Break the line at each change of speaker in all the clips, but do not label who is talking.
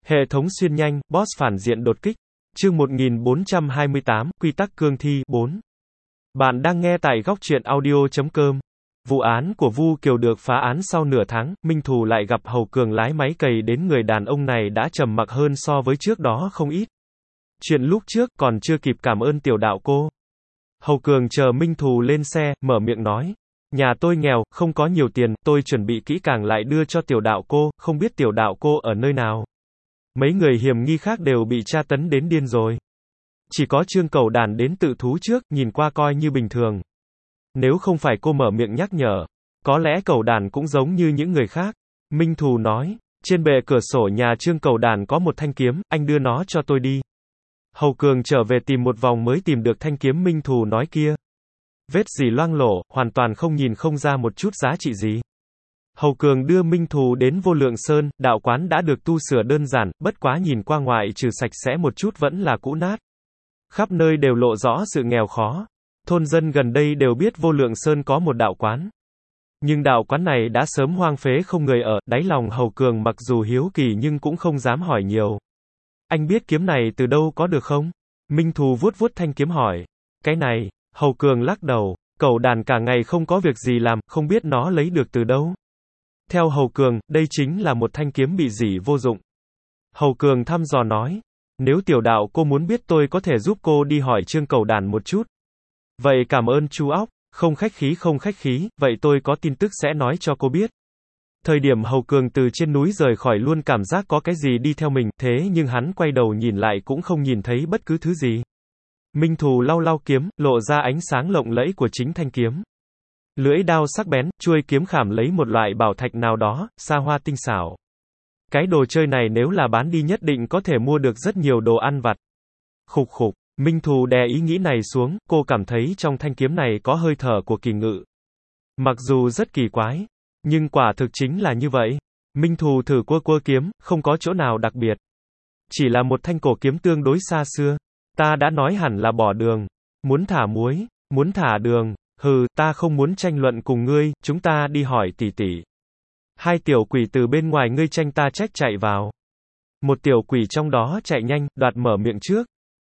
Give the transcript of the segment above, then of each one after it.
Hệ thống xuyên nhanh, boss phản diện đột kích. Chương 1428, Quy tắc cương thi, 4. Bạn đang nghe tại góc truyện audio.com. Vụ án của Vu Kiều được phá án sau nửa tháng, Minh Thù lại gặp Hầu Cường lái máy cày đến. Người đàn ông này đã trầm mặc hơn so với trước đó không ít. Chuyện lúc trước còn chưa kịp cảm ơn tiểu đạo cô. Hầu Cường chờ Minh Thù lên xe, mở miệng nói. Nhà tôi nghèo, không có nhiều tiền, tôi chuẩn bị kỹ càng lại đưa cho tiểu đạo cô, không biết tiểu đạo cô ở nơi nào. Mấy người hiểm nghi khác đều bị tra tấn đến điên rồi. Chỉ có Trương Cẩu Đản đến tự thú trước, nhìn qua coi như bình thường. Nếu không phải cô mở miệng nhắc nhở, có lẽ Cẩu Đản cũng giống như những người khác. Minh Thù nói, trên bệ cửa sổ nhà Trương Cẩu Đản có một thanh kiếm, anh đưa nó cho tôi đi. Hầu Cường trở về tìm một vòng mới tìm được thanh kiếm Minh Thù nói kia. Vết dỉ loang lổ, hoàn toàn không nhìn không ra một chút giá trị gì. Hầu Cường đưa Minh Thù đến Vô Lượng Sơn, đạo quán đã được tu sửa đơn giản, bất quá nhìn qua ngoài trừ sạch sẽ một chút vẫn là cũ nát. Khắp nơi đều lộ rõ sự nghèo khó. Thôn dân gần đây đều biết Vô Lượng Sơn có một đạo quán. Nhưng đạo quán này đã sớm hoang phế không người ở, đáy lòng Hầu Cường mặc dù hiếu kỳ nhưng cũng không dám hỏi nhiều. Anh biết kiếm này từ đâu có được không? Minh Thù vuốt vuốt thanh kiếm hỏi. Cái này, Hầu Cường lắc đầu, Cẩu Đản cả ngày không có việc gì làm, không biết nó lấy được từ đâu. Theo Hầu Cường, đây chính là một thanh kiếm bị dỉ vô dụng. Hầu Cường thăm dò nói, nếu tiểu đạo cô muốn biết tôi có thể giúp cô đi hỏi Trương Cẩu Đản một chút. Vậy cảm ơn chú óc, không khách khí, vậy tôi có tin tức sẽ nói cho cô biết. Thời điểm Hầu Cường từ trên núi rời khỏi luôn cảm giác có cái gì đi theo mình, thế nhưng hắn quay đầu nhìn lại cũng không nhìn thấy bất cứ thứ gì. Minh Thù lau lau kiếm, lộ ra ánh sáng lộng lẫy của chính thanh kiếm. Lưỡi đao sắc bén, chuôi kiếm khảm lấy một loại bảo thạch nào đó, xa hoa tinh xảo. Cái đồ chơi này nếu là bán đi nhất định có thể mua được rất nhiều đồ ăn vặt. Khục khục, Minh Thù đè ý nghĩ này xuống, cô cảm thấy trong thanh kiếm này có hơi thở của kỳ ngự. Mặc dù rất kỳ quái, nhưng quả thực chính là như vậy. Minh Thù thử cua kiếm, không có chỗ nào đặc biệt. Chỉ là một thanh cổ kiếm tương đối xa xưa. Ta đã nói hẳn là bỏ đường. Muốn thả muối, muốn thả đường. Hừ, ta không muốn tranh luận cùng ngươi, chúng ta đi hỏi tỷ tỷ. Hai tiểu quỷ từ bên ngoài ngươi tranh ta trách chạy vào. Một tiểu quỷ trong đó chạy nhanh, đoạt mở miệng trước.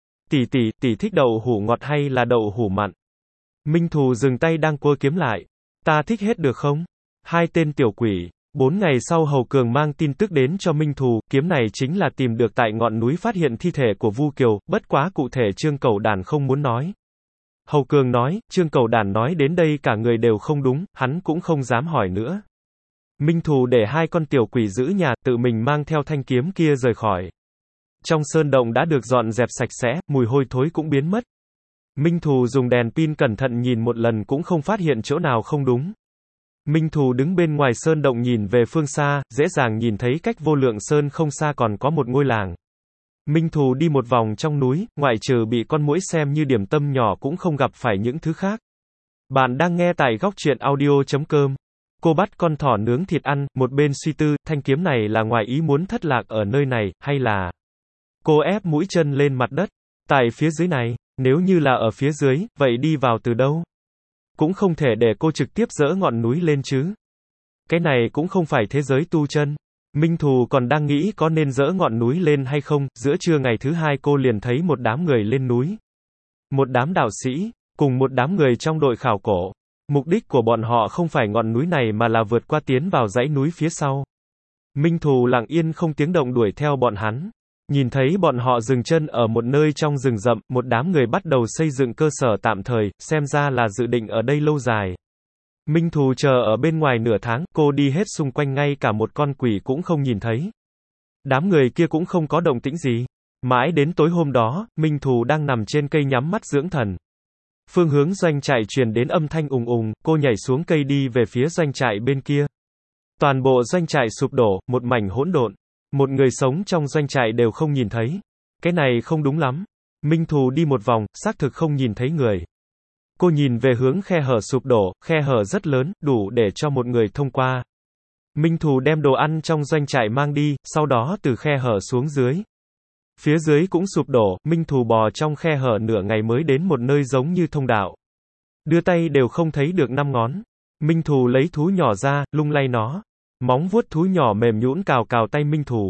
Tỷ thích đậu hũ ngọt hay là đậu hũ mặn? Minh Thù dừng tay đang cua kiếm lại. Ta thích hết được không? Hai tên tiểu quỷ. 4 ngày sau Hầu Cường mang tin tức đến cho Minh Thù, kiếm này chính là tìm được tại ngọn núi phát hiện thi thể của Vu Kiều, bất quá cụ thể Trương Cẩu Đản không muốn nói. Hầu Cường nói, Trương Cẩu Đản nói đến đây cả người đều không đúng, hắn cũng không dám hỏi nữa. Minh Thù để hai con tiểu quỷ giữ nhà, tự mình mang theo thanh kiếm kia rời khỏi. Trong sơn động đã được dọn dẹp sạch sẽ, mùi hôi thối cũng biến mất. Minh Thù dùng đèn pin cẩn thận nhìn một lần cũng không phát hiện chỗ nào không đúng. Minh Thù đứng bên ngoài sơn động nhìn về phương xa, dễ dàng nhìn thấy cách Vô Lượng Sơn không xa còn có một ngôi làng. Minh Thù đi một vòng trong núi, ngoại trừ bị con muỗi xem như điểm tâm nhỏ cũng không gặp phải những thứ khác. Bạn đang nghe tại góc truyện audio.com. Cô bắt con thỏ nướng thịt ăn, một bên suy tư, thanh kiếm này là ngoài ý muốn thất lạc ở nơi này, hay là... Cô ép mũi chân lên mặt đất. Tại phía dưới này, nếu như là ở phía dưới, vậy đi vào từ đâu? Cũng không thể để cô trực tiếp dỡ ngọn núi lên chứ. Cái này cũng không phải thế giới tu chân. Minh Thù còn đang nghĩ có nên dỡ ngọn núi lên hay không, giữa trưa ngày thứ hai cô liền thấy một đám người lên núi. Một đám đạo sĩ, cùng một đám người trong đội khảo cổ. Mục đích của bọn họ không phải ngọn núi này mà là vượt qua tiến vào dãy núi phía sau. Minh Thù lặng yên không tiếng động đuổi theo bọn hắn. Nhìn thấy bọn họ dừng chân ở một nơi trong rừng rậm, một đám người bắt đầu xây dựng cơ sở tạm thời, xem ra là dự định ở đây lâu dài. Minh Thù chờ ở bên ngoài nửa tháng, cô đi hết xung quanh ngay cả một con quỷ cũng không nhìn thấy. Đám người kia cũng không có động tĩnh gì. Mãi đến tối hôm đó, Minh Thù đang nằm trên cây nhắm mắt dưỡng thần. Phương hướng doanh trại truyền đến âm thanh ùng ùng, cô nhảy xuống cây đi về phía doanh trại bên kia. Toàn bộ doanh trại sụp đổ, một mảnh hỗn độn. Một người sống trong doanh trại đều không nhìn thấy. Cái này không đúng lắm. Minh Thù đi một vòng, xác thực không nhìn thấy người. Cô nhìn về hướng khe hở sụp đổ, khe hở rất lớn, đủ để cho một người thông qua. Minh Thù đem đồ ăn trong doanh trại mang đi, sau đó từ khe hở xuống dưới. Phía dưới cũng sụp đổ, Minh Thù bò trong khe hở nửa ngày mới đến một nơi giống như thông đạo. Đưa tay đều không thấy được 5 ngón. Minh Thù lấy thú nhỏ ra, lung lay nó. Móng vuốt thú nhỏ mềm nhũn cào cào tay Minh Thù.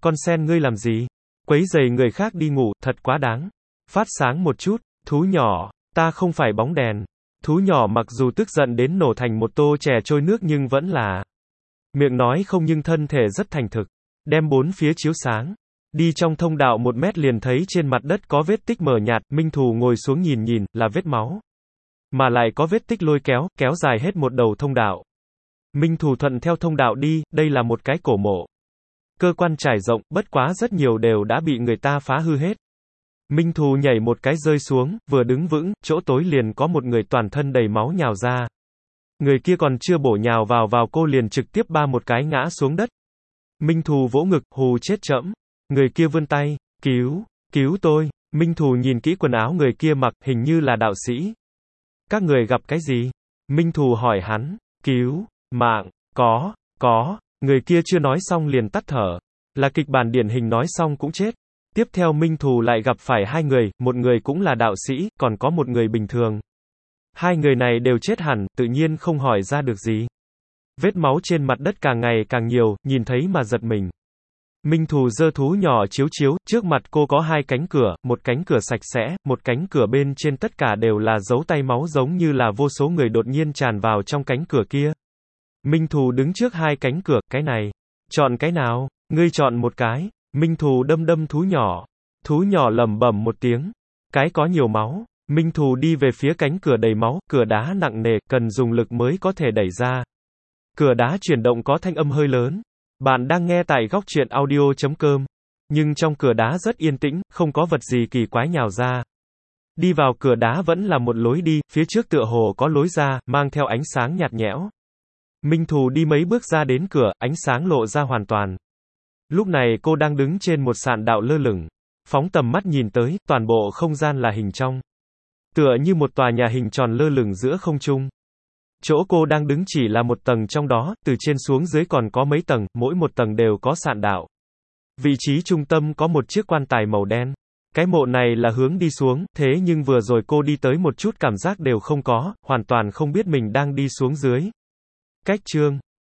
Con sen ngươi làm gì? Quấy rầy người khác đi ngủ, thật quá đáng. Phát sáng một chút, thú nhỏ, ta không phải bóng đèn. Thú nhỏ mặc dù tức giận đến nổ thành một tô chè trôi nước nhưng vẫn là miệng nói không nhưng thân thể rất thành thực, đem bốn phía chiếu sáng. Đi trong thông đạo 1 mét liền thấy trên mặt đất có vết tích mờ nhạt, Minh Thù ngồi xuống nhìn, là vết máu. Mà lại có vết tích lôi kéo, kéo dài hết một đầu thông đạo. Minh Thù thuận theo thông đạo đi, đây là một cái cổ mộ. Cơ quan trải rộng, bất quá rất nhiều đều đã bị người ta phá hư hết. Minh Thù nhảy một cái rơi xuống, vừa đứng vững, chỗ tối liền có một người toàn thân đầy máu nhào ra. Người kia còn chưa bổ nhào vào cô liền trực tiếp ba một cái ngã xuống đất. Minh Thù vỗ ngực, hù chết chẫm. Người kia vươn tay, cứu tôi. Minh Thù nhìn kỹ quần áo người kia mặc, hình như là đạo sĩ. Các người gặp cái gì? Minh Thù hỏi hắn, cứu mạng, có. Người kia chưa nói xong liền tắt thở. Là kịch bản điển hình nói xong cũng chết. Tiếp theo Minh Thù lại gặp phải 2 người, một người cũng là đạo sĩ, còn có một người bình thường. 2 người này đều chết hẳn, tự nhiên không hỏi ra được gì. Vết máu trên mặt đất càng ngày càng nhiều, nhìn thấy mà giật mình. Minh Thù giơ thú nhỏ chiếu, trước mặt cô có 2 cánh cửa, một cánh cửa sạch sẽ, một cánh cửa bên trên tất cả đều là dấu tay máu giống như là vô số người đột nhiên tràn vào trong cánh cửa kia. Minh Thù đứng trước 2 cánh cửa, cái này. Chọn cái nào? Ngươi chọn một cái. Minh Thù đâm thú nhỏ. Thú nhỏ lẩm bẩm một tiếng. Cái có nhiều máu. Minh Thù đi về phía cánh cửa đầy máu, cửa đá nặng nề, cần dùng lực mới có thể đẩy ra. Cửa đá chuyển động có thanh âm hơi lớn. Bạn đang nghe tại góc truyện audio.com. Nhưng trong cửa đá rất yên tĩnh, không có vật gì kỳ quái nhào ra. Đi vào cửa đá vẫn là một lối đi, phía trước tựa hồ có lối ra, mang theo ánh sáng nhạt nhẽo. Minh Thù đi mấy bước ra đến cửa, ánh sáng lộ ra hoàn toàn. Lúc này cô đang đứng trên một sạn đạo lơ lửng. Phóng tầm mắt nhìn tới, toàn bộ không gian là hình trong. Tựa như một tòa nhà hình tròn lơ lửng giữa không trung. Chỗ cô đang đứng chỉ là một tầng trong đó, từ trên xuống dưới còn có mấy tầng, mỗi một tầng đều có sạn đạo. Vị trí trung tâm có một chiếc quan tài màu đen. Cái mộ này là hướng đi xuống, thế nhưng vừa rồi cô đi tới một chút cảm giác đều không có, hoàn toàn không biết mình đang đi xuống dưới. Cách chương